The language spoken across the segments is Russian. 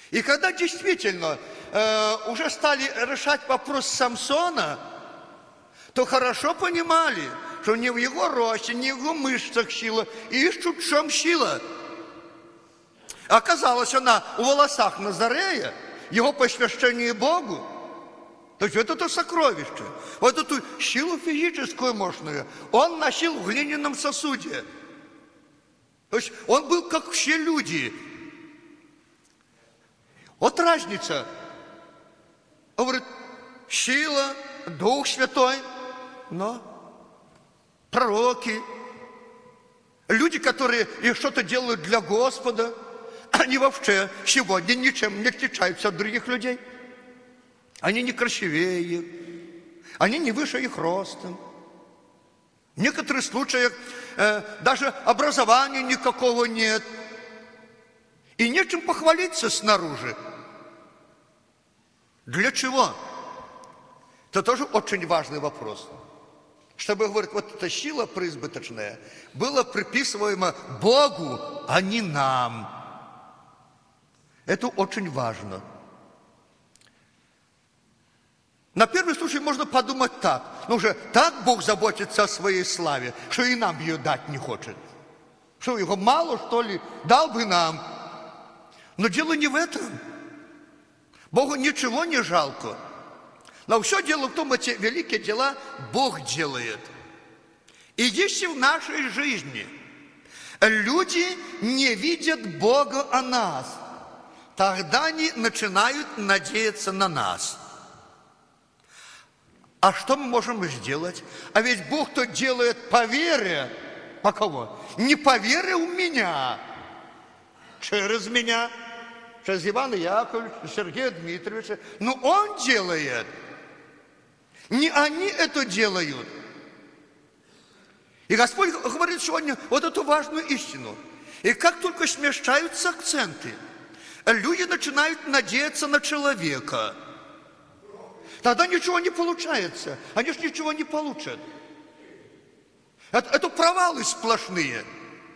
И когда действительно уже стали решать вопрос Самсона, то хорошо понимали, что не в его росте, не в его мышцах сила, и ищут, в чем сила. Оказалось, она в волосах Назарея, его посвящении Богу. То есть вот это сокровище, вот эту силу физическую мощную он носил в глиняном сосуде. То есть он был как все люди. Вот разница. Он говорит, сила, Дух Святой, но пророки, люди, которые что-то делают для Господа, они вообще сегодня ничем не отличаются от других людей. Они не красивее, они не выше их ростом. В некоторых случаях даже образования никакого нет. И нечем похвалиться снаружи. Для чего? Это тоже очень важный вопрос. Чтобы, говорит, вот эта сила преизбыточная была приписываема Богу, а не нам. Это очень важно. На первый случай можно подумать так. Ну уже так Бог заботится о своей славе, что и нам ее дать не хочет. Что, его мало, что ли? Дал бы нам. Но дело не в этом. Богу ничего не жалко. Но все дело в том, эти великие дела Бог делает. И если в нашей жизни люди не видят Бога о нас, тогда они начинают надеяться на нас. А что мы можем сделать? А ведь Бог-то делает по вере. По кого? Не по вере у меня, через меня, через Ивана Яковлевича, Сергея Дмитриевича. Но Он делает. Не они это делают. И Господь говорит сегодня вот эту важную истину. И как только смещаются акценты, люди начинают надеяться на человека. Тогда ничего не получается. Они же ничего не получат. Это провалы сплошные.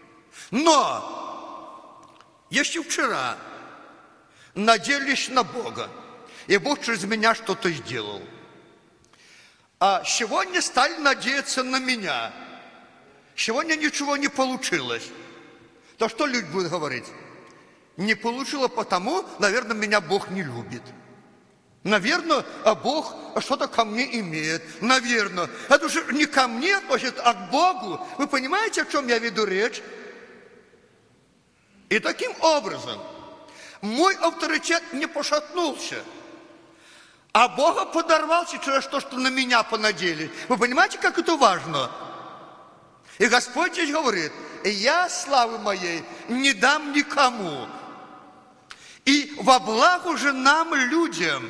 Но, если вчера надеялись на Бога, и Бог через меня что-то сделал, а сегодня стали надеяться на меня, сегодня ничего не получилось, то что люди будут говорить? Не получилось потому, наверное, меня Бог не любит. Наверное, Бог что-то ко мне имеет. Наверное. Это уже не ко мне относится, а к Богу. Вы понимаете, о чем я веду речь? И таким образом мой авторитет не пошатнулся, а Бога подорвался через то, что на меня понадели. Вы понимаете, как это важно? И Господь здесь говорит, я славы моей не дам никому. И во благо же нам, людям.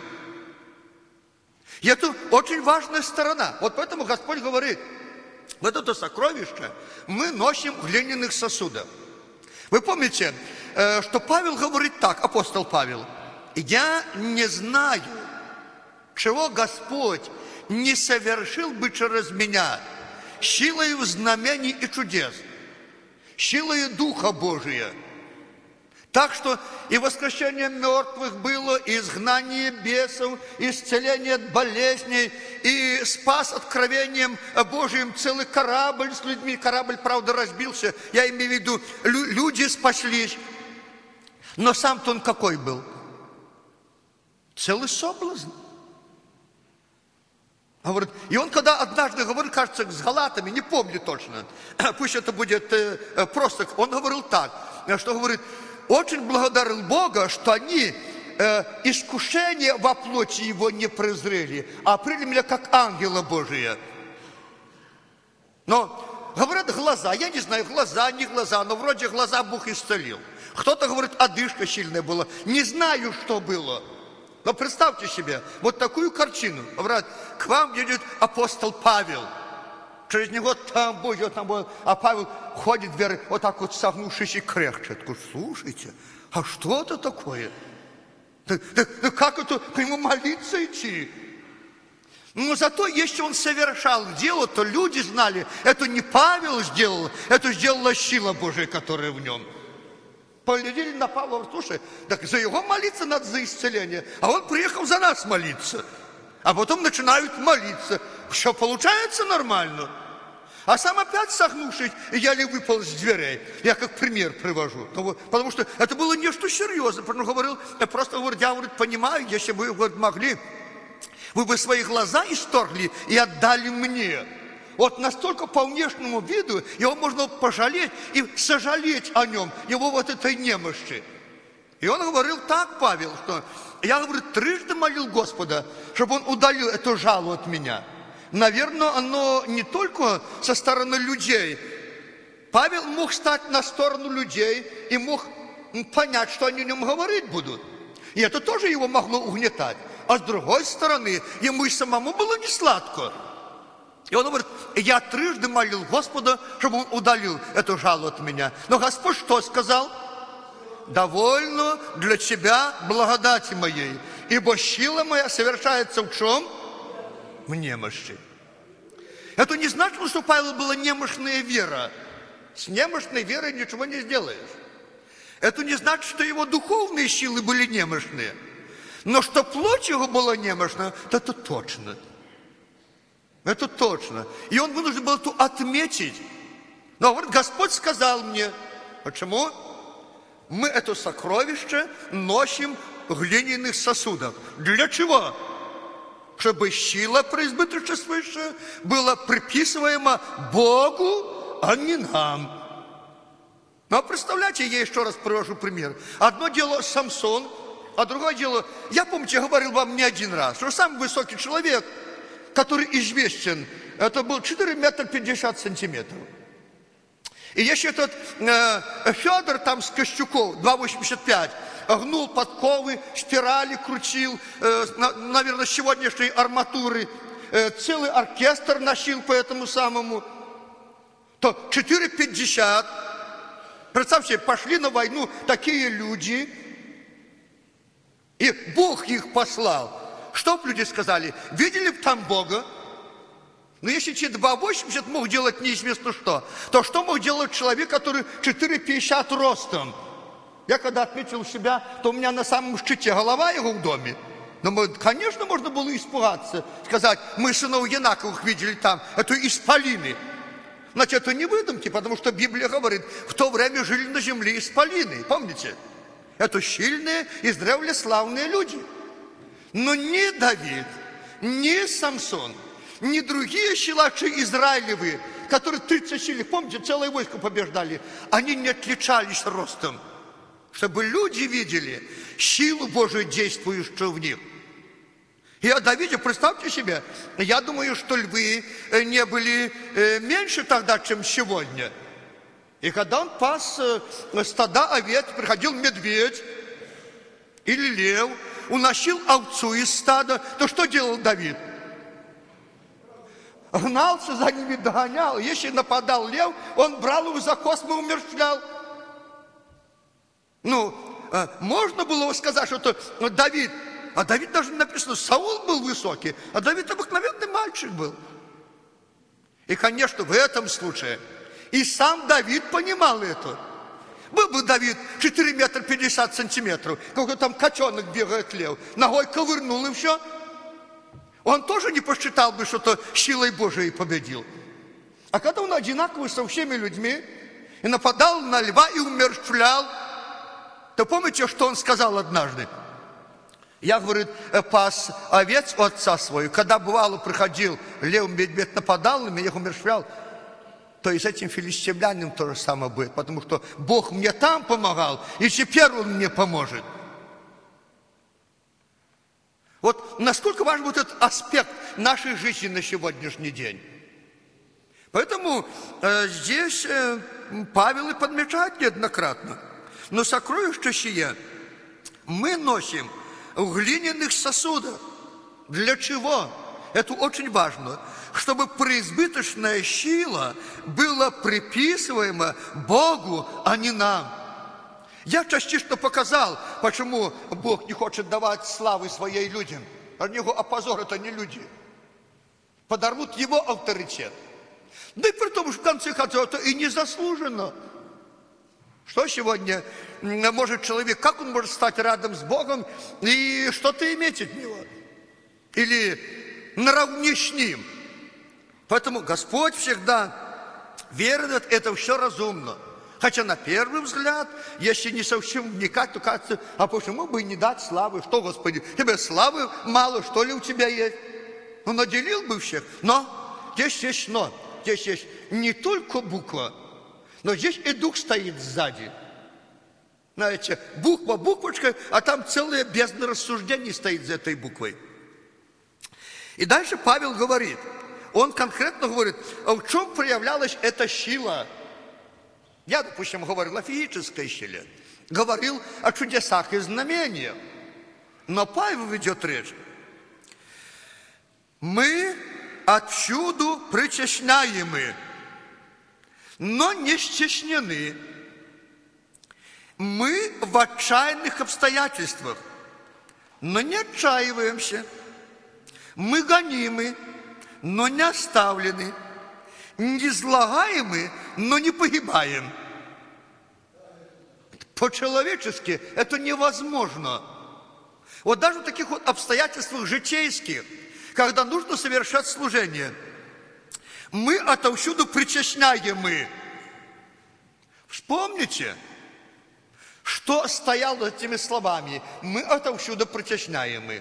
И это очень важная сторона. Вот поэтому Господь говорит, вот это сокровище мы носим в глиняных сосудах. Вы помните, что Павел говорит так, апостол Павел, я не знаю, чего Господь не совершил бы через меня силою знамений и чудес, силою Духа Божия. Так что и воскрешение мертвых было, и изгнание бесов, и исцеление от болезней, и спас откровением Божиим целый корабль с людьми. Корабль, правда, разбился, я имею в виду, люди спаслись. Но сам-то он какой был? Целый соблазн. Говорит, и он когда однажды говорил, кажется, с галатами, не помню точно, пусть это будет просто, он говорил так, что говорит, очень благодарил Бога, что они искушение во плоти его не презрели, а приняли меня как ангела Божия. Но, говорят, глаза, я не знаю, глаза, не глаза, но вроде глаза Бог исцелил. Кто-то говорит, одышка сильная была, не знаю, что было. Но представьте себе, вот такую картину. Говорят, к вам едет апостол Павел. Через него там Бог, там Бог. А Павел ходит вверх, вот так вот согнувшись и кряхчет. Слушайте, а что это такое? Да как это к нему молиться идти? Но зато, если он совершал дело, то люди знали, это не Павел сделал, это сделала сила Божия, которая в нем. Поглядели на Павла, говорят, слушай, так за его молиться надо, за исцеление, а он приехал за нас молиться. А потом начинают молиться. Все получается нормально. А сам опять согнувшись, еле выпал с дверей. Я как пример привожу. Потому что это было нечто серьезное. Потому что говорил, я просто говорю, я говорит, понимаю, если бы вы могли, вы бы свои глаза исторгли и отдали мне. Вот настолько по внешнему виду его можно пожалеть и сожалеть о нем, его вот этой немощи. И он говорил так, Павел, что я, говорит, трижды молил Господа, чтобы он удалил эту жалу от меня. Наверное, оно не только со стороны людей. Павел мог стать на сторону людей и мог понять, что они о нем говорить будут. И это тоже его могло угнетать. А с другой стороны, ему и самому было не сладко. И он говорит, я трижды молил Господа, чтобы он удалил эту жалу от меня. Но Господь что сказал? Довольно для тебя благодати моей, ибо сила моя совершается в чем? В немощи. Это не значит, что у Павла была немощная вера. С немощной верой ничего не сделаешь. Это не значит, что его духовные силы были немощные. Но что плоть его была немощна, то это точно. Это точно. И он вынужден был это отметить. Но говорит, Господь сказал мне, почему? Мы это сокровище носим в глиняных сосудах. Для чего? Чтобы сила преизбыточествующая была приписываема Богу, а не нам. Ну, а представляете, я еще раз привожу пример. Одно дело Самсон, а другое дело, я, помните, я говорил вам не один раз, что самый высокий человек, который известен, это был 4 метра 50 сантиметров. И еще этот Федор там с Костюков, 2,85, гнул подковы, спирали крутил, наверное, с сегодняшней арматуры, целый оркестр носил по этому самому, то 4,50. Представьте, пошли на войну такие люди, и Бог их послал. Что бы люди сказали? Видели бы там Бога? Но если человек 2,80 мог делать неизвестно что, то что мог делать человек, который 4,50 ростом? Я когда отметил себя, то у меня на самом шчите голова его в доме. Но, конечно, можно было испугаться, сказать, мы сынов Янаковых видели там, это исполины. Значит, это не выдумки, потому что Библия говорит, в то время жили на земле исполины, помните? Это сильные, издревле славные люди. Но ни Давид, ни Самсон, ни другие силачи Израилевы, которые 30 сил, помните, целое войско побеждали, они не отличались ростом, чтобы люди видели силу Божию, действующую в них. И о Давиде, представьте себе, я думаю, что львы не были меньше тогда, чем сегодня. И когда он пас стада овец, приходил медведь или лев, уносил овцу из стада, то что делал Давид? Гнался за ними, догонял. Если нападал лев, он брал его за космы и умерщвлял. Ну, можно было сказать, что это Давид. А Давид даже написано, Саул был высокий, а Давид обыкновенный мальчик был. И, конечно, в этом случае и сам Давид понимал это. Был бы Давид 4 метра 50 сантиметров, какой там котенок бегает лев, ногой ковырнул и все. Он тоже не посчитал бы, что-то силой Божией победил. А когда он одинаковый со всеми людьми и нападал на льва и умерщвлял, то помните, что он сказал однажды? Я, говорит, пас овец у отца свою. Когда бывало приходил лев, медведь нападал на меня, я их умерщвлял, то и с этим филистимлянином то же самое будет. Потому что Бог мне там помогал, и теперь Он мне поможет. Вот насколько важен вот этот аспект нашей жизни на сегодняшний день. Поэтому здесь Павел и подмечает неоднократно. Но сокровище сие мы носим в глиняных сосудах. Для чего? Это очень важно. Чтобы преизбыточная сила была приписываема Богу, а не нам. Я частично показал, почему Бог не хочет давать славы своей людям. Для него опозор это не люди. Подорвут его авторитет. Да и при том, что в конце концов это и не заслуженно. Что сегодня может человек, как он может стать рядом с Богом и что-то иметь от Него? Или наравне с Ним? Поэтому Господь всегда верит, это все разумно. Хотя на первый взгляд, если не совсем вникать, то кажется, а почему бы и не дать славы? Что, Господи, тебе славы мало, что ли у тебя есть? Ну, наделил бы всех. Но, здесь есть но. Здесь есть не только буква, но здесь и дух стоит сзади. Знаете, буква буквочка, а там целая бездна рассуждений стоит за этой буквой. И дальше Павел говорит, он конкретно говорит, а в чем проявлялась эта сила? Я, допустим, говорил о физической силе, говорил о чудесах и знамениях. Но Павел ведет речь. Мы отсюда причащаемы, но не стеснены. Мы в отчаянных обстоятельствах, но не отчаиваемся. Мы гонимы, но не оставлены. Не излагаемы, но не погибаем. По-человечески это невозможно. Вот даже в таких вот обстоятельствах житейских, когда нужно совершать служение, мы отовсюду причащаемы. Вспомните, что стояло за этими словами. Мы отовсюду причащаемы.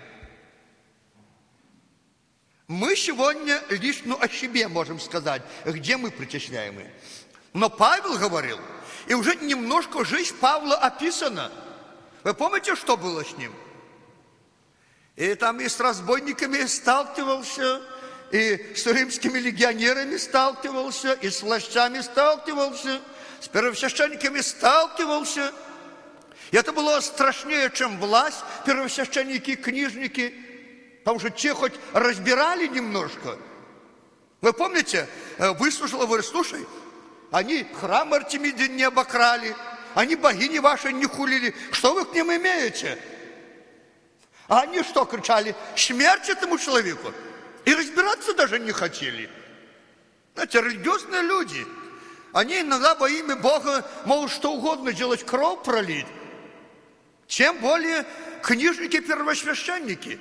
Мы сегодня лишь о себе можем сказать, где мы причащаемы. Но Павел говорил, и уже немножко жизнь Павла описана. Вы помните, что было с ним? И там и с разбойниками сталкивался, и с римскими легионерами сталкивался, и с властями сталкивался, с первосвященниками сталкивался. И это было страшнее, чем власть, первосвященники и книжники. Потому что те хоть разбирали немножко. Вы помните, выслушал, говорит, слушай, они храм Артемиды не обокрали, они богини ваши не хулили. Что вы к ним имеете? А они что кричали? Смерть этому человеку. И разбираться даже не хотели. Знаете, религиозные люди, они иногда во имя Бога могут что угодно делать, кровь пролить. Тем более книжники-первосвященники.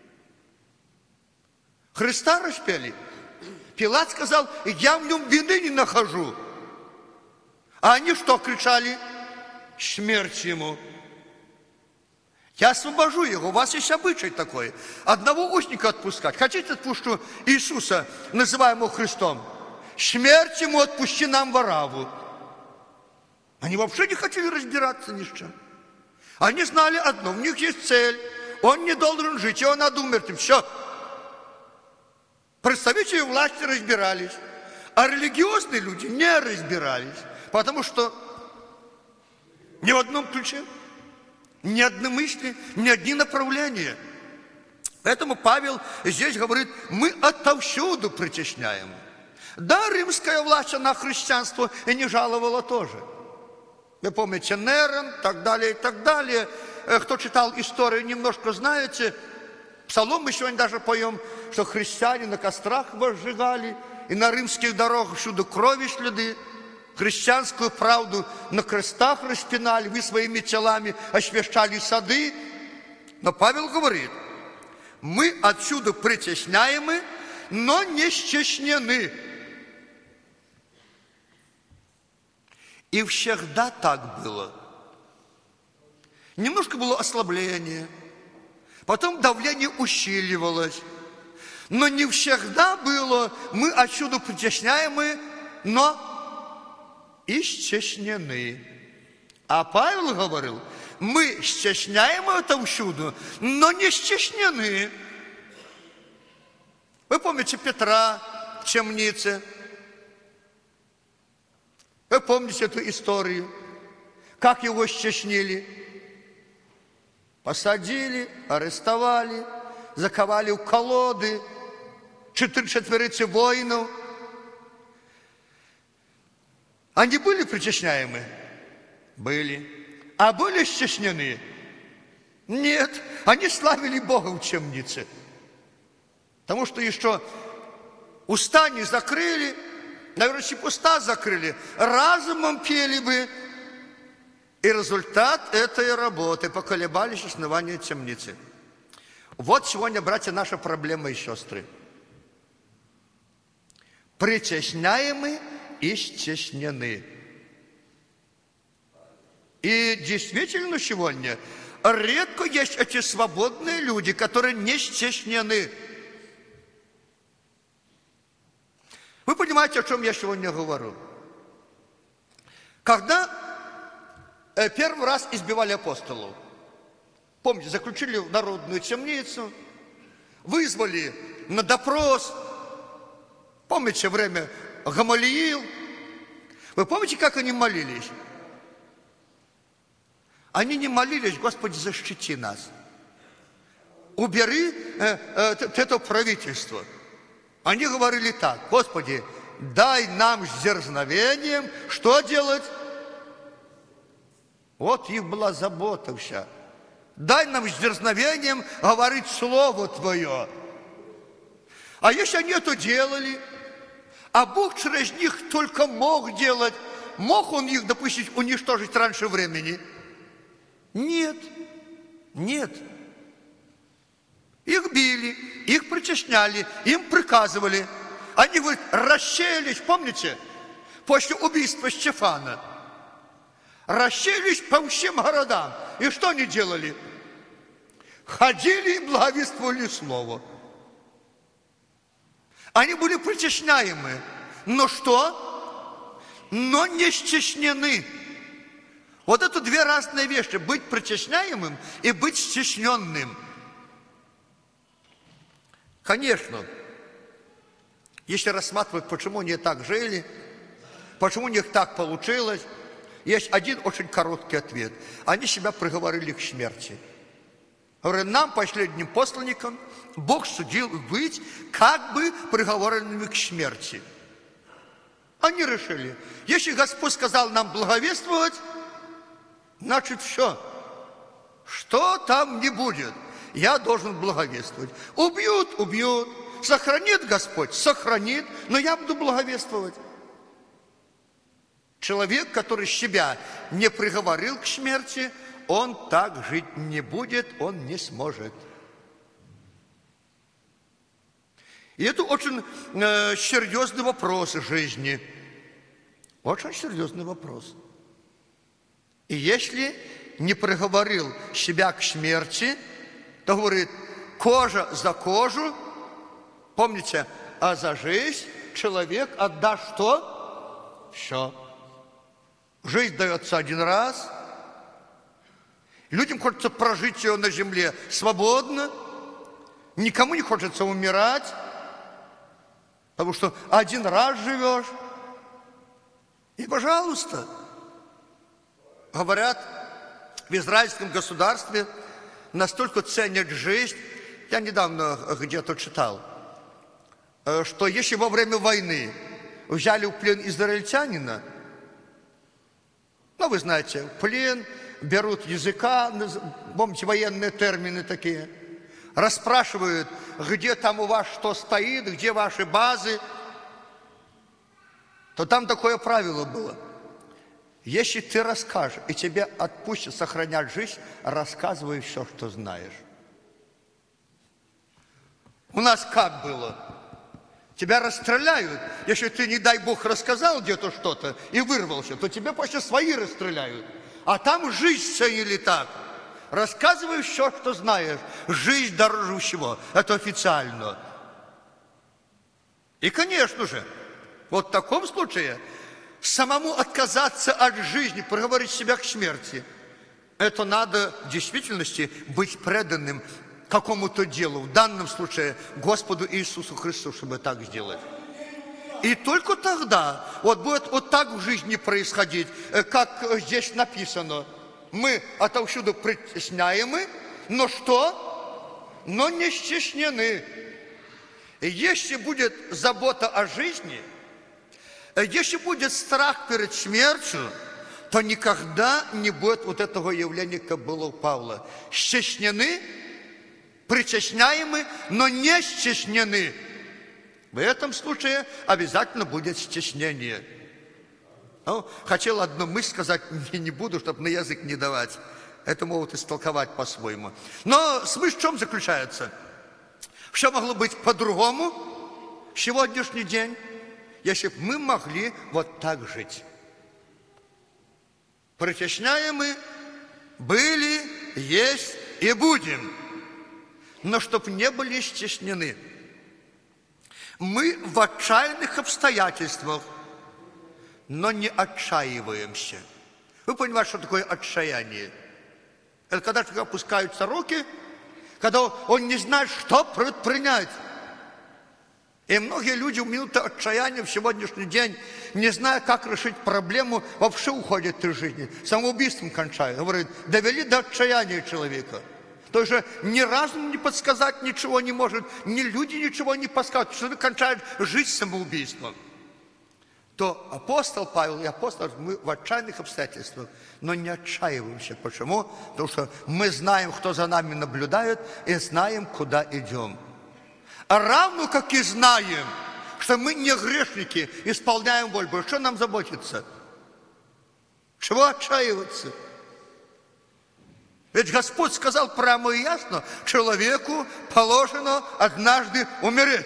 Христа распяли. Пилат сказал, я в нем вины не нахожу. А они что кричали? Смерть ему. Я освобожу его. У вас есть обычай такой. Одного узника отпускать. Хотите, отпущу Иисуса, называемого Христом? Смерть ему, отпусти нам Варавву. Они вообще не хотели разбираться ни с чем. Они знали одно, у них есть цель. Он не должен жить, его надо умертвить. Все. Представители власти разбирались, а религиозные люди не разбирались, потому что ни в одном ключе, ни одной мысли, ни одни направления. Поэтому Павел здесь говорит, мы отовсюду притесняем. Да, римская власть, она христианство и не жаловала тоже. Вы помните Нерон, так далее и так далее. Кто читал историю, немножко знаете. Псалом мы сегодня даже поем, что христиане на кострах возжигали, и на римских дорогах всюду крови следы. Христианскую правду на крестах распинали, вы своими телами освящали сады. Но Павел говорит, мы отсюда притесняемы, но не стеснены. И всегда так было. Немножко было ослабление. Потом давление усиливалось. Но не всегда было, мы отсюда притесняемы, но и стеснены. А Павел говорил, мы стесняемы отовсюду, но не стеснены. Вы помните Петра в темнице? Вы помните эту историю? Как его стеснили? Посадили, арестовали, заковали в колоды, 4 воинов. Они были притесняемы? Были. А были стеснены? Нет. Они славили Бога в темнице. Потому что еще уста не закрыли, наверное, если бы уста закрыли, разумом пели бы, И результат этой работы поколебались основания темницы. Вот сегодня, братья, наша проблема и сестры. Притесняемы и стеснены. И действительно сегодня редко есть эти свободные люди, которые не стеснены. Вы понимаете, о чем я сегодня говорю? Когда первый раз избивали апостолов, помните, заключили в народную темницу, вызвали на допрос, помните время Гамалиил, вы помните, как они молились? Они не молились: Господи, защити нас, убери это правительство. Они говорили так: Господи, дай нам с дерзновением что делать? Вот их была забота вся. Дай нам с дерзновением говорить Слово Твое. А если они это делали, а Бог через них только мог делать, мог Он их, допустим, уничтожить раньше времени? Нет, нет. Их били, их притесняли, им приказывали. Они, говорят, рассеялись, помните, после убийства Стефана. Рассеялись по всем городам. И что они делали? Ходили и благовествовали Слово. Они были притесняемы. Но что? Но не стеснены. Вот это две разные вещи. Быть притесняемым и быть стесненным. Конечно, если рассматривать, почему они так жили, почему у них так получилось, есть один очень короткий ответ. Они себя приговорили к смерти. Говорят, нам, последним посланникам, Бог судил быть как бы приговоренными к смерти. Они решили, если Господь сказал нам благовествовать, значит все, что там не будет, я должен благовествовать. Убьют, убьют, сохранит Господь, сохранит, но я буду благовествовать. Человек, который себя не приговорил к смерти, он так жить не будет, он не сможет. И это очень серьезный вопрос жизни. Очень серьезный вопрос. И если не приговорил себя к смерти, то говорит, кожа за кожу, помните, а за жизнь человек отдаст что? Все. Жизнь дается один раз. Людям хочется прожить ее на земле свободно. Никому не хочется умирать, потому что один раз живешь. И, пожалуйста, говорят, в израильском государстве настолько ценят жизнь. Я недавно где-то читал, что если во время войны взяли в плен израильтянина, ну, вы знаете, плен, берут языка, помните, военные термины такие, расспрашивают, где там у вас что стоит, где ваши базы, то там такое правило было. Если ты расскажешь, и тебе отпустят сохранять жизнь, рассказывай все, что знаешь. У нас как было? Тебя расстреляют, если ты, не дай Бог, рассказал где-то что-то и вырвался, то тебя после свои расстреляют. А там жизнь ценили так. Рассказывай все, что знаешь. Жизнь дороже всего. Это официально. И, конечно же, вот в таком случае самому отказаться от жизни, приговорить себя к смерти, это надо в действительности быть преданным какому-то делу, в данном случае Господу Иисусу Христу, чтобы так сделать. И только тогда вот будет вот так в жизни происходить, как здесь написано. Мы отовсюду притесняемы, но что? Но не стеснены. И если будет забота о жизни, если будет страх перед смертью, то никогда не будет вот этого явления, как было у Павла. Стеснены, притесняемы, но не стеснены. В этом случае обязательно будет стеснение. Ну, хотел одну мысль сказать, не буду, чтобы на язык не давать. Это могут истолковать по-своему. Но смысл в чем заключается? Все могло быть по-другому в сегодняшний день, если бы мы могли вот так жить. Притесняемы были, есть и будем, но чтоб не были стеснены. Мы в отчаянных обстоятельствах, но не отчаиваемся. Вы понимаете, что такое отчаяние? Это когда опускаются руки, когда он не знает, что предпринять. И многие люди в минуту отчаяния в сегодняшний день, не зная, как решить проблему, вообще уходят из жизни. Самоубийством кончают. Говорят, довели до отчаяния человека. То есть ни разум не подсказать ничего не может, ни люди ничего не подскажут. Человек кончает жизнь самоубийством. То апостол Павел и апостол, мы в отчаянных обстоятельствах, но не отчаиваемся. Почему? Потому что мы знаем, кто за нами наблюдает, и знаем, куда идем. А равно как и знаем, что мы не грешники, исполняем волю Божию. Что нам заботиться? Чего отчаиваться? Ведь Господь сказал прямо и ясно, человеку положено однажды умереть.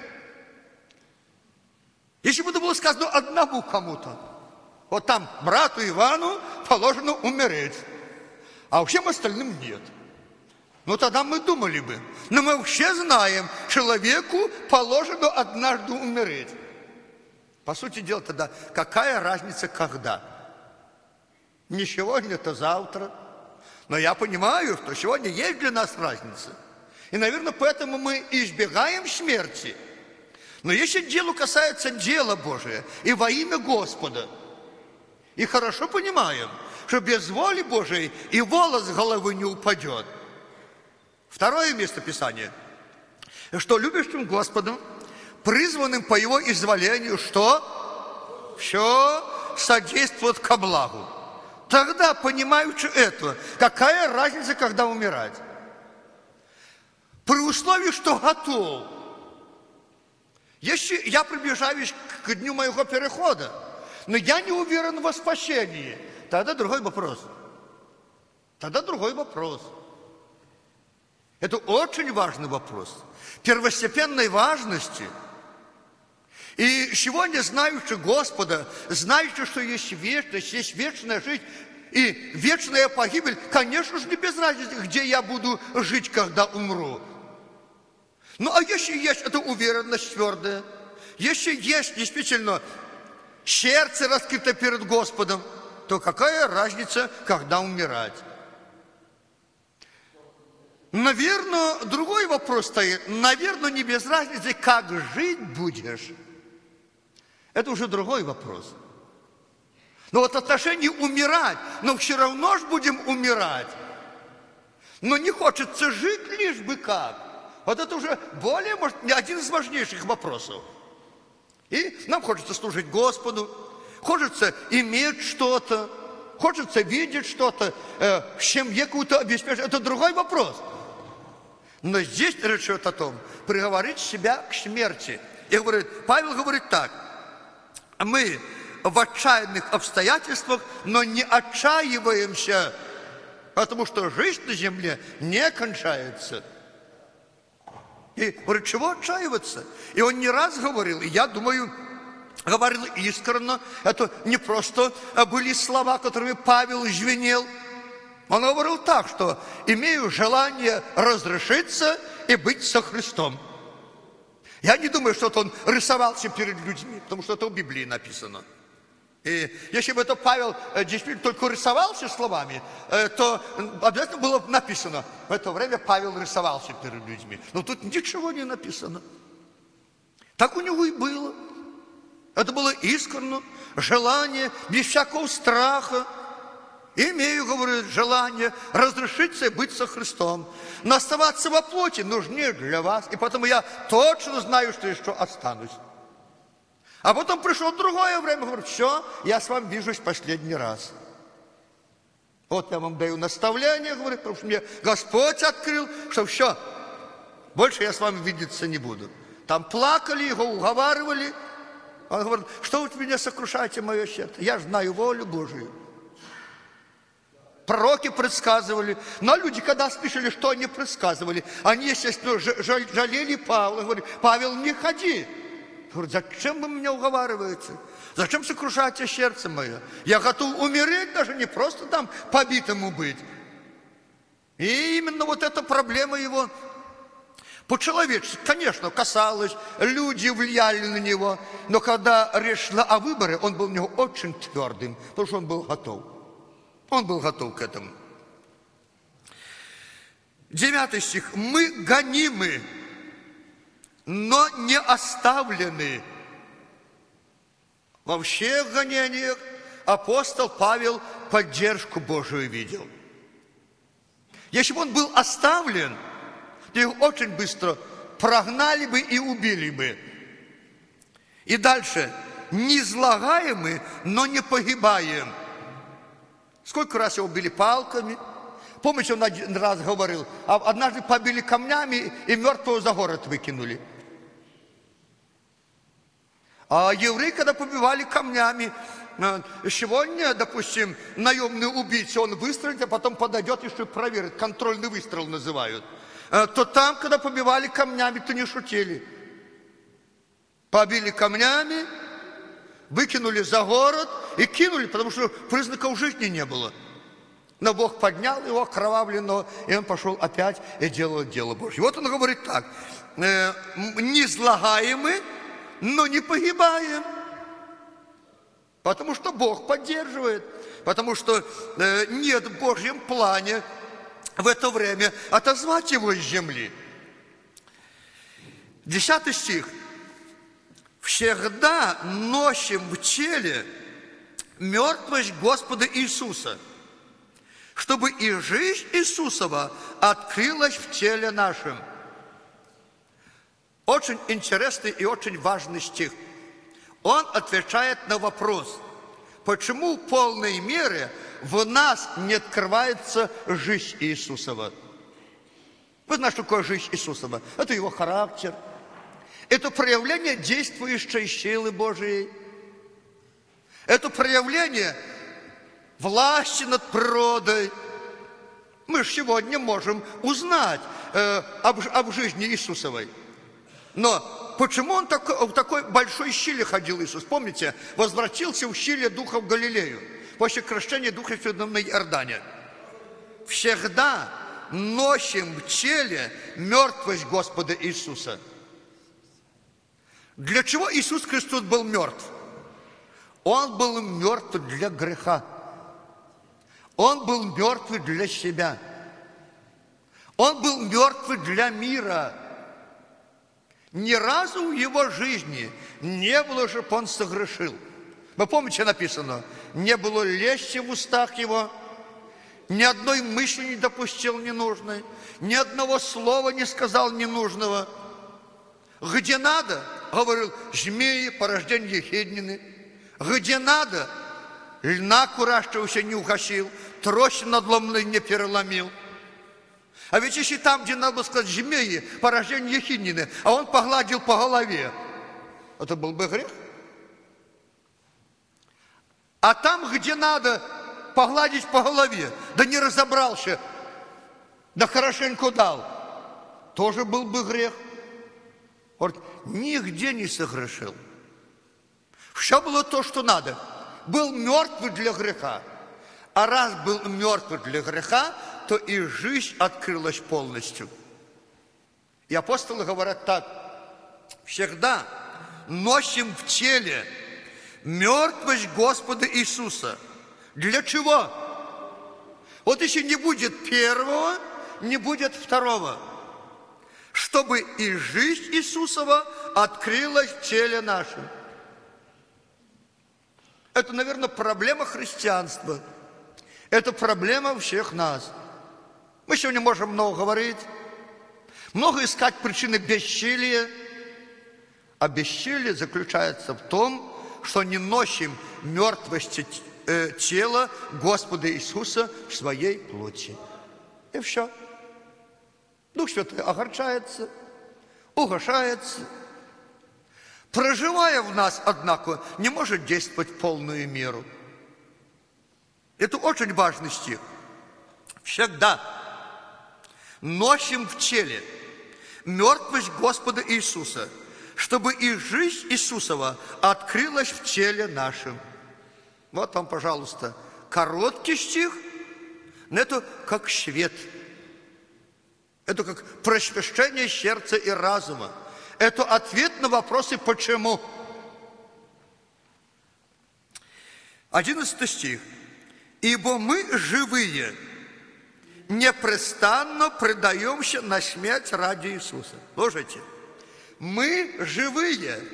Если бы это было сказано одному кому-то, вот там брату Ивану положено умереть, а всем остальным нет. Ну тогда мы думали бы, но мы вообще знаем, человеку положено однажды умереть. По сути дела тогда, какая разница когда? Не сегодня, то завтра. Но я понимаю, что сегодня есть для нас разница. И, наверное, поэтому мы избегаем смерти. Но если дело касается дела Божия и во имя Господа, и хорошо понимаем, что без воли Божией и волос с головы не упадет. Второе место Писания, что любящим Господом, призванным по Его изволению, что? Все содействует ко благу. Тогда, понимающи это, какая разница, когда умирать? При условии, что готов. Если я приближаюсь к дню моего перехода, но я не уверен во спасении, тогда другой вопрос. Тогда другой вопрос. Это очень важный вопрос, первостепенной важности. И сегодня, знающий Господа, знающий, что есть вечность, есть вечная жизнь и вечная погибель, конечно же, не без разницы, где я буду жить, когда умру. Ну, а если есть эта уверенность твердая, если есть действительно сердце раскрыто перед Господом, то какая разница, когда умирать? Наверное, другой вопрос стоит. Наверное, не без разницы, как жить будешь. Это уже другой вопрос. Но вот в отношении умирать, но все равно же будем умирать. Но не хочется жить лишь бы как. Вот это уже более, может, один из важнейших вопросов. И нам хочется служить Господу, хочется иметь что-то, хочется видеть что-то, в семье какую-то обеспечить. Это другой вопрос. Но здесь речь идет о том, приговорить себя к смерти. И говорит, Павел говорит так, мы в отчаянных обстоятельствах, но не отчаиваемся, потому что жизнь на земле не кончается. И говорит, чего отчаиваться? И он не раз говорил, и я думаю, говорил искренне, это не просто были слова, которыми Павел звенел. Он говорил так, что имею желание разрешиться и быть со Христом. Я не думаю, что он рисовался перед людьми, потому что это в Библии написано. И если бы это Павел действительно только рисовался словами, то обязательно было бы написано, в это время Павел рисовался перед людьми. Но тут ничего не написано. Так у него и было. Это было искренне, желание, без всякого страха. Имею, говорит, желание разрешиться и быть со Христом. Но оставаться во плоти нужнее для вас. И поэтому я точно знаю, что еще останусь. А потом пришло другое время, говорит, все, я с вами вижусь в последний раз. Вот я вам даю наставление, говорит, потому что мне Господь открыл, что все, больше я с вами видеться не буду. Там плакали, его уговаривали. Он говорит, что вы меня сокрушаете мое сердце? Я же знаю волю Божию. Пророки предсказывали. Но люди, когда слышали, что они предсказывали, они, естественно, жалели Павла. Говорят, Павел, не ходи. Говорит, зачем вы меня уговариваете? Зачем сокрушаете сердце мое? Я готов умереть, даже не просто там побитому быть. И именно вот эта проблема его по-человечески, конечно, касалась, люди влияли на него. Но когда речь шла о выборе, он был у него очень твердым, потому что он был готов. Он был готов к этому. 9 стих. Мы гонимы, но не оставлены. Во всех гонениях апостол Павел поддержку Божию видел. Если бы он был оставлен, то их очень быстро прогнали бы и убили бы. И дальше. Не излагаемы, но не погибаем. Сколько раз его били палками. Помните, он один раз говорил, однажды побили камнями и мертвого за город выкинули. А евреи, когда побивали камнями, сегодня, допустим, наемный убийца, он выстрелит, а потом подойдет и что проверит, контрольный выстрел называют. То там, когда побивали камнями, то не шутили. Побили камнями, выкинули за город и кинули, потому что признаков жизни не было. Но Бог поднял его окровавленного, и он пошел опять и делал дело Божье. Вот он говорит так. Не излагаемы, но не погибаем. Потому что Бог поддерживает. Потому что нет в Божьем плане в это время отозвать его из земли. 10 стих. Всегда носим в теле мертвость Господа Иисуса, чтобы и жизнь Иисусова открылась в теле нашем. Очень интересный и очень важный стих. Он отвечает на вопрос, почему в полной мере в нас не открывается жизнь Иисусова. Вы знаете, что такое жизнь Иисусова? Это его характер. Это проявление действующей силы Божией. Это проявление власти над природой. Мы же сегодня можем узнать об жизни Иисусовой. Но почему он в такой большой силе ходил, Иисус? Помните, возвратился в силе Духа в Галилею после крещения Духа Святого на Иордане. Всегда носим в теле мертвость Господа Иисуса. Для чего Иисус Христос был мертв? Он был мертв для греха. Он был мертв для себя. Он был мертв для мира. Ни разу в его жизни не было, чтобы он согрешил. Вы помните, написано, не было лести в устах его, ни одной мысли не допустил ненужной, ни одного слова не сказал ненужного. Где надо, говорил, змеи, порождение ехиднины. Где надо, льна курашившегося не угасил, трость надломной не переломил. А ведь если там, где надо было сказать змеи, порождение ехиднины, а он погладил по голове, это был бы грех. А там, где надо погладить по голове, да не разобрался, да хорошенько дал, тоже был бы грех. Он нигде не согрешил. Все было то, что надо. Был мертв для греха. А раз был мертв для греха, то и жизнь открылась полностью. И апостолы говорят так. Всегда носим в теле мертвость Господа Иисуса. Для чего? Вот если не будет первого, не будет второго. Чтобы и жизнь Иисусова открылась в теле нашем. Это, наверное, проблема христианства. Это проблема всех нас. Мы сегодня можем много говорить, много искать причины бессилия. А бессилие заключается в том, что не носим мертвости тела Господа Иисуса в своей плоти. И все. Дух Святой огорчается, угошается. проживая в нас, однако, не может действовать в полную меру. Это очень важный стих. Всегда носим в теле мертвость Господа Иисуса, чтобы и жизнь Иисусова открылась в теле нашем. Вот вам, пожалуйста, короткий стих, но это как свет. Это как просвещение сердца и разума. Это ответ на вопросы «почему?». 11 стих. «Ибо мы живые, непрестанно предаемся на смерть ради Иисуса». Слушайте, мы живые.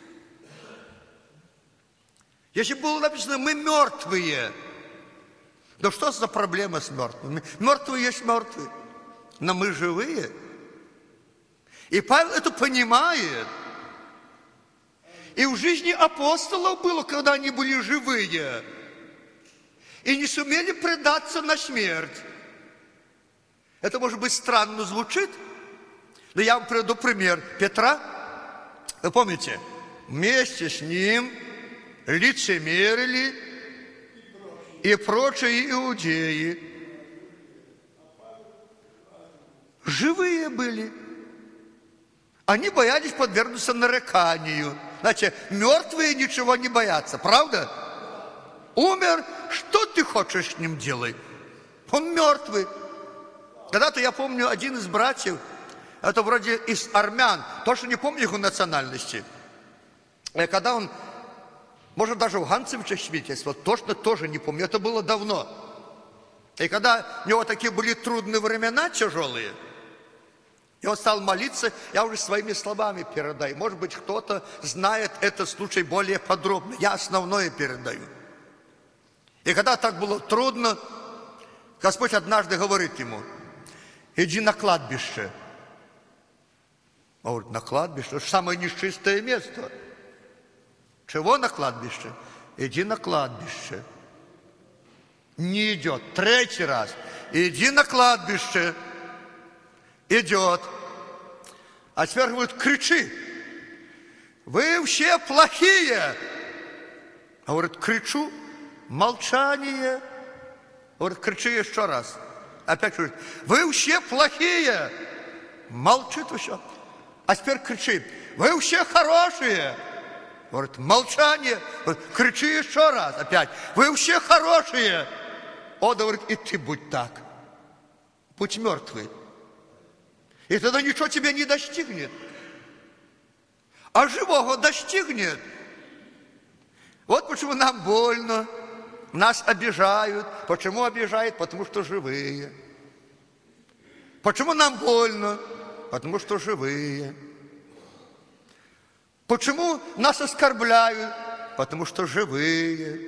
Если было написано «мы мертвые», да что за проблема с мертвыми? Мертвые есть мертвые, но мы живые. И Павел это понимает. И в жизни апостолов было, когда они были живые и не сумели предаться на смерть. Это, может быть, странно звучит, но я вам приведу пример Петра. Вы помните, вместе с ним лицемерили и прочие иудеи. Живые были. Они боялись подвергнуться нареканию. Значит, мертвые ничего не боятся, правда? Умер, что ты хочешь с ним делать? Он мертвый. Когда-то, я помню, один из братьев, это вроде из армян, точно не помню его национальности. И когда он, может, даже в Ганцевича свидетельствовал, точно тоже не помню, это было давно. И когда у него такие были трудные времена, тяжелые, и он стал молиться, я уже своими словами передаю. Может быть, кто-то знает этот случай более подробно. Я основное передаю. И когда так было трудно, Господь однажды говорит ему: иди на кладбище. Он говорит: на кладбище? Это самое нечистое место. Чего на кладбище? Иди на кладбище. Не идет. Третий раз. Иди на кладбище. Идет. А теперь говорит: кричи. Вы все плохие. А говорит: кричу. Молчание. Говорит: кричи еще раз. Опять говорит: вы все плохие. Молчит еще. А теперь кричи: вы все хорошие. Говорит: молчание. Говорит: кричи еще раз. Опять: вы все хорошие. Он говорит: и ты будь так. Будь мертвый. И тогда ничего тебе не достигнет. А живого достигнет. Вот почему нам больно. Нас обижают. Почему обижают? Потому что живые. Почему нам больно? Потому что живые. Почему нас оскорбляют? Потому что живые.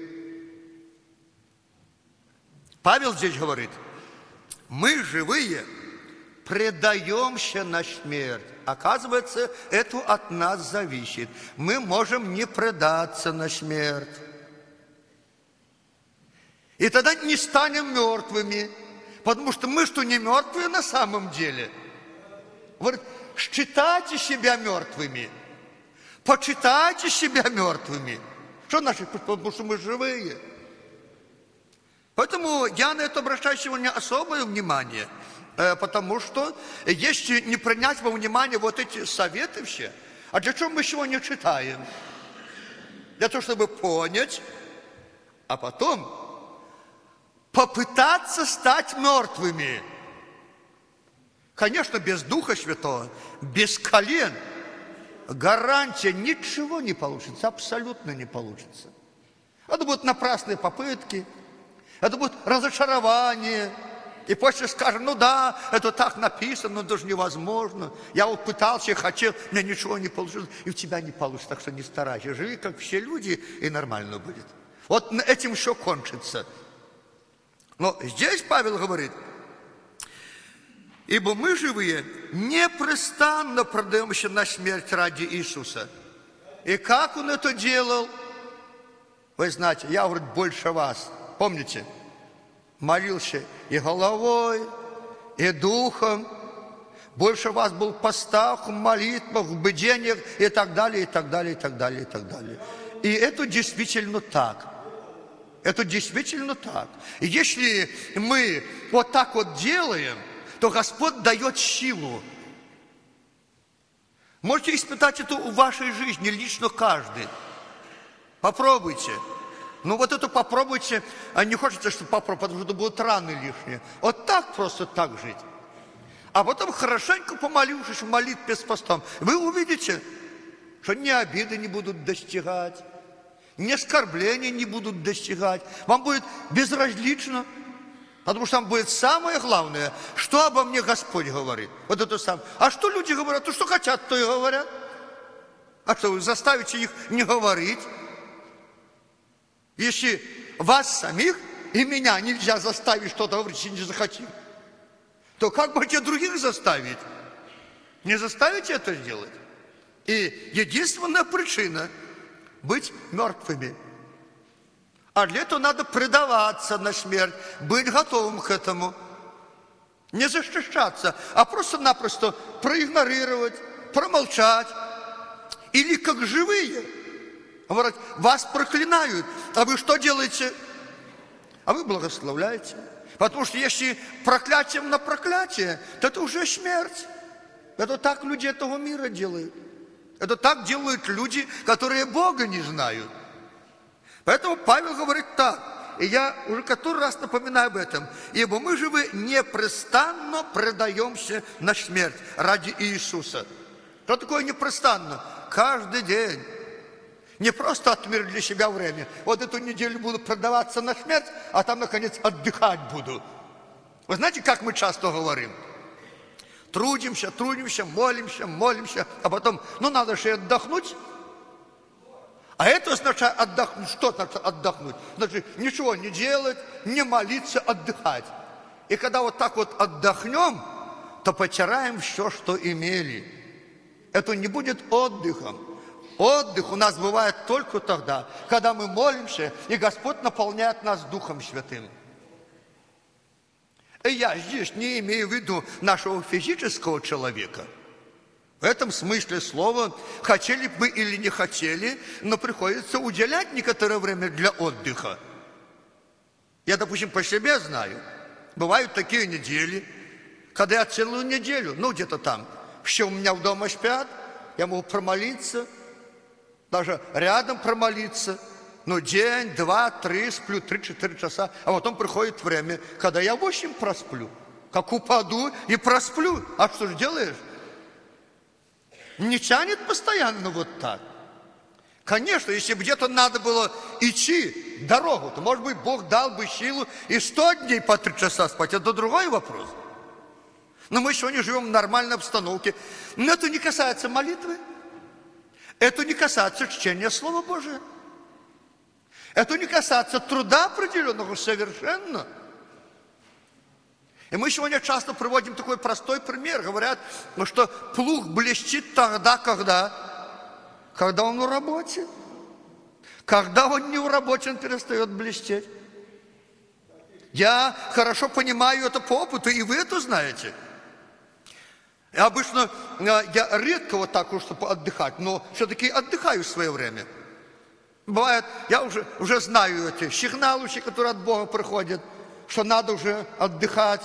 Павел здесь говорит: мы живые, предаемся на смерть. Оказывается, это от нас зависит. Мы можем не предаться на смерть. И тогда не станем мертвыми. Потому что мы что, не мертвые на самом деле? Говорит: считайте себя мертвыми. Почитайте себя мертвыми. Что значит? Потому что мы живые. Поэтому я на это обращаю сегодня особое внимание. Потому что если не принять во внимание вот эти советы все, а для чего мы сегодня читаем? Для того, чтобы понять, а потом попытаться стать мертвыми. Конечно, без Духа Святого, без колен, гарантия, ничего не получится, абсолютно не получится. Это будут напрасные попытки, это будет разочарование. И после скажем: ну да, это так написано, но даже невозможно. Я вот пытался, хотел, у меня ничего не получилось. И у тебя не получится, так что не старайся. Живи, как все люди, и нормально будет. Вот этим все кончится. Но здесь Павел говорит: ибо мы живые непрестанно предаемся на смерть ради Иисуса. И как он это делал? Вы знаете, я, говорит, больше вас. Помните? Молился и головой, и духом. Больше вас был в постах, в молитвах, в бдениях и так далее, и так далее, и так далее, и так далее. И это действительно так. Это действительно так. И если мы вот так вот делаем, то Господь дает силу. Можете испытать это в вашей жизни, лично каждый. Попробуйте. Ну вот это попробуйте, а не хочется, чтобы попробовать, потому что будут раны лишние. Вот так просто так жить. А потом хорошенько помолившись в молитве с постом, вы увидите, что ни обиды не будут достигать, ни оскорбления не будут достигать. Вам будет безразлично, потому что там будет самое главное, что обо мне Господь говорит. Вот это самое. А что люди говорят? То, что хотят, то и говорят. А что, вы заставите их не говорить? Если вас самих и меня нельзя заставить что-то говорить, если не захотим, то как будете других заставить? Не заставите это сделать? И единственная причина – быть мертвыми. А для этого надо предаваться на смерть, быть готовым к этому. Не защищаться, а просто-напросто проигнорировать, промолчать. Или как живые. Говорят, вас проклинают, а вы что делаете? А вы благословляете. Потому что если проклятием на проклятие, то это уже смерть. Это так люди этого мира делают. Это так делают люди, которые Бога не знают. Поэтому Павел говорит так, и я уже который раз напоминаю об этом. Ибо мы живы непрестанно предаемся на смерть ради Иисуса. Что такое непрестанно? Каждый день. Не просто отмерить для себя время. Вот эту неделю буду продаваться на смерть, а там, наконец, отдыхать буду. Вы знаете, как мы часто говорим? Трудимся, трудимся, молимся, а потом, надо же отдохнуть. А это означает отдохнуть. Что значит отдохнуть? Значит, ничего не делать, не молиться, отдыхать. И когда вот так вот отдохнем, то потеряем все, что имели. Это не будет отдыхом. Отдых у нас бывает только тогда, когда мы молимся, и Господь наполняет нас Духом Святым. И я здесь не имею в виду нашего физического человека. В этом смысле слова, хотели бы мы или не хотели, но приходится уделять некоторое время для отдыха. Я, допустим, по себе знаю. Бывают такие недели, когда я целую неделю, где-то там, все у меня дома спят, я могу промолиться, даже рядом промолиться. День, два, три, сплю 3-4 часа, а потом приходит время, когда я 8 просплю. Как упаду и просплю. А что же делаешь? Не тянет постоянно вот так. Конечно, если бы где-то надо было идти дорогу, то, может быть, Бог дал бы силу и 100 дней по 3 часа спать. Это другой вопрос. Но мы сегодня живем в нормальной обстановке. Но это не касается молитвы. Это не касается чтения Слова Божия. Это не касается труда определенного совершенно. И мы сегодня часто приводим такой простой пример. Говорят, что плуг блестит тогда, когда он в работе. Когда он не в работе, он перестает блестеть. Я хорошо понимаю это по опыту, и вы это знаете. Обычно я редко вот так уж отдыхать, но все-таки отдыхаю в свое время. Бывает, я уже знаю эти сигналы, которые от Бога приходят, что надо уже отдыхать.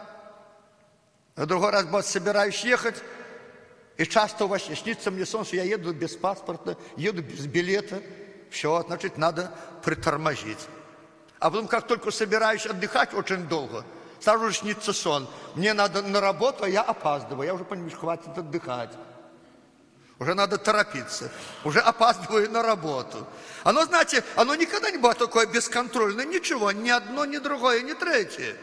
А другой раз, собираюсь ехать, и часто у вас снится мне сон, что я еду без паспорта, еду без билета. Все, значит, надо притормозить. А потом, как только собираюсь отдыхать очень долго, сразу же снится сон. Мне надо на работу, а я опаздываю. Я уже понимаю, что хватит отдыхать. Уже надо торопиться. Уже опаздываю на работу. Оно, знаете, оно никогда не бывает такое бесконтрольное. Ничего, ни одно, ни другое, ни третье.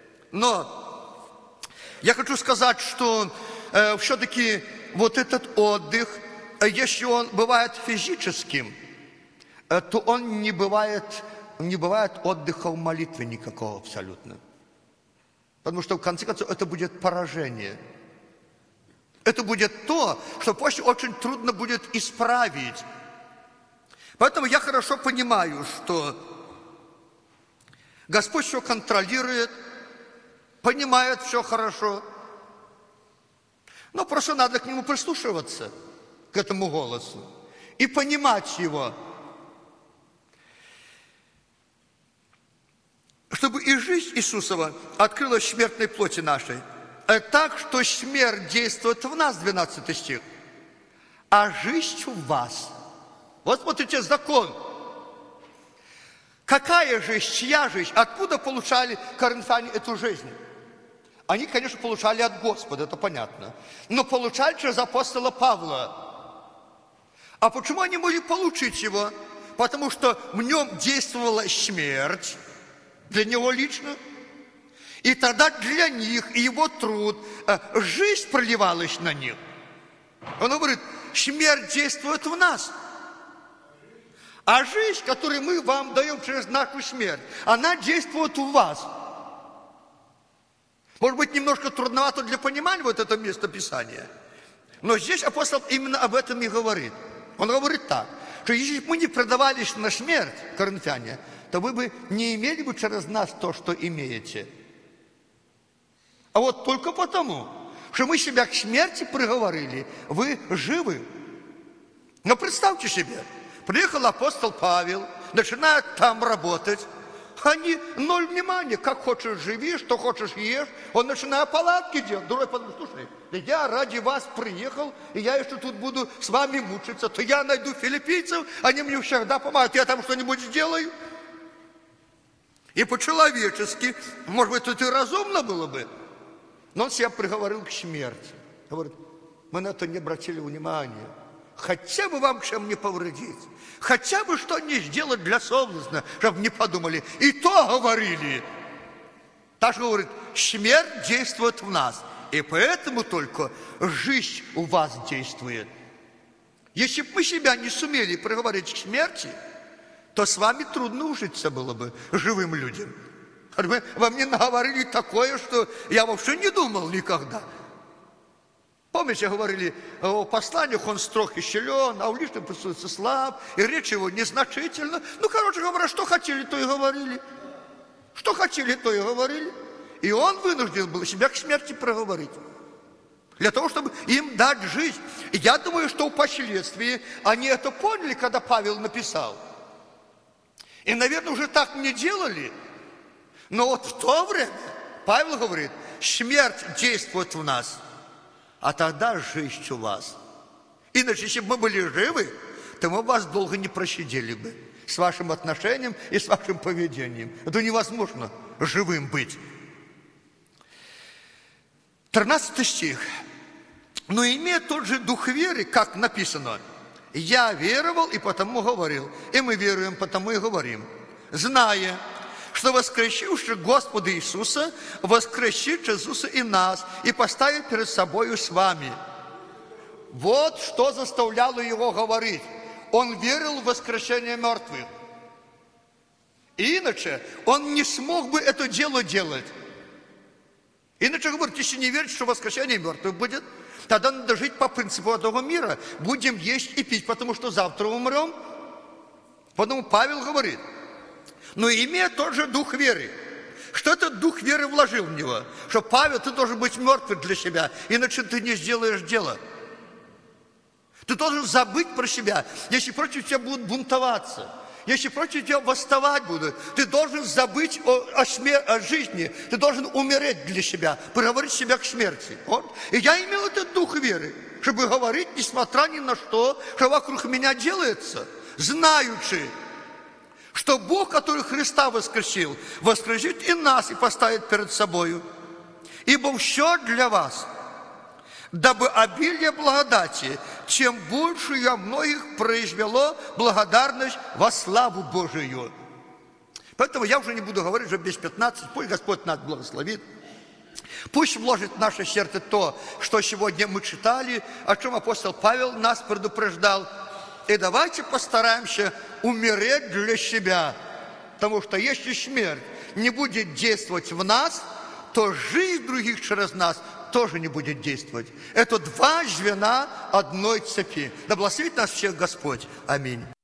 Но я хочу сказать, что все-таки вот этот отдых, если он бывает физическим, то он не бывает отдыха в молитве никакого абсолютно. Потому что в конце концов это будет поражение. Это будет то, что после очень трудно будет исправить. Поэтому я хорошо понимаю, что Господь все контролирует, понимает все хорошо. Но просто надо к нему прислушиваться, к этому голосу, и понимать его. Чтобы и жизнь Иисусова открылась в смертной плоти нашей, так, что смерть действует в нас, 12 стих, а жизнь в вас. Вот смотрите, закон. Какая жизнь, чья жизнь? Откуда получали коринфяне эту жизнь? Они, конечно, получали от Господа, это понятно. Но получали через апостола Павла. А почему они могли получить его? Потому что в нем действовала смерть, для него лично. И тогда для них и его труд, жизнь проливалась на них. Он говорит, смерть действует в нас. А жизнь, которую мы вам даем через нашу смерть, она действует в вас. Может быть, немножко трудновато для понимания вот это место Писания. Но здесь апостол именно об этом и говорит. Он говорит так, что если бы мы не предавались на смерть, коринфяне, то вы бы не имели бы через нас то, что имеете. А вот только потому, что мы себя к смерти приговорили, вы живы. Но представьте себе, приехал апостол Павел, начинает там работать, они ноль внимания, как хочешь живи, что хочешь ешь. Он начинает палатки делать. Другой подумал, слушай, я ради вас приехал, и я еще тут буду с вами мучиться, то я найду филиппийцев, они мне всегда помогают, я там что-нибудь сделаю. И по-человечески, может быть, это и разумно было бы, но он себя приговорил к смерти. Говорит, мы на это не обратили внимания. Хотя бы вам чем не повредить, хотя бы что не сделать для совестно, чтобы не подумали. И то говорили. Так что говорит, смерть действует в нас, и поэтому только жизнь у вас действует. Если бы мы себя не сумели приговорить к смерти, то с вами трудно ужиться было бы живым людям. Вы мне наговорили такое, что я вообще не думал никогда. Помните, говорили о посланиях, он строг и силен, а в личном присутствии слаб, и речь его незначительна. Ну, короче говоря, что хотели, то и говорили. Что хотели, то и говорили. И он вынужден был себя к смерти проговорить. Для того, чтобы им дать жизнь. И я думаю, что впоследствии они это поняли, когда Павел написал. И, наверное, уже так не делали. Но вот в то время Павел говорит, смерть действует в нас, а тогда жизнь у вас. Иначе, если бы мы были живы, то мы вас долго не просидели бы с вашим отношением и с вашим поведением. Это невозможно живым быть. 13 стих. Но имея тот же дух веры, как написано, я веровал и потому говорил, и мы веруем, потому и говорим, зная, что воскресивший Господа Иисуса, воскресит Иисуса и нас, и поставит перед собою с вами. Вот что заставляло его говорить. Он верил в воскрешение мертвых. Иначе он не смог бы это дело делать. Иначе, говорит, если не верить, что воскрешение мертвых будет, тогда надо жить по принципу этого мира. Будем есть и пить, потому что завтра умрем. Поэтому Павел говорит, но имея тот же дух веры, что этот дух веры вложил в него, что Павел, ты должен быть мертвым для себя, иначе ты не сделаешь дело. Ты должен забыть про себя, если против тебя будут бунтоваться, если против тебя восставать будут, ты должен забыть о жизни, ты должен умереть для себя, приговорить себя к смерти. Вот. И я имел этот дух веры, чтобы говорить, несмотря ни на что вокруг меня делается, знаючи, что Бог, который Христа воскресил, воскресит и нас и поставит перед собою. Ибо все для вас, дабы обилие благодати, чем больше я многих произвело благодарность во славу Божию. Поэтому я уже не буду говорить, что без 15, пусть Господь нас благословит. Пусть вложит в наше сердце то, что сегодня мы читали, о чем апостол Павел нас предупреждал. И давайте постараемся умереть для себя, потому что если смерть не будет действовать в нас, то жизнь других через нас тоже не будет действовать. Это два звена одной цепи. Да благословит нас всех Господь. Аминь.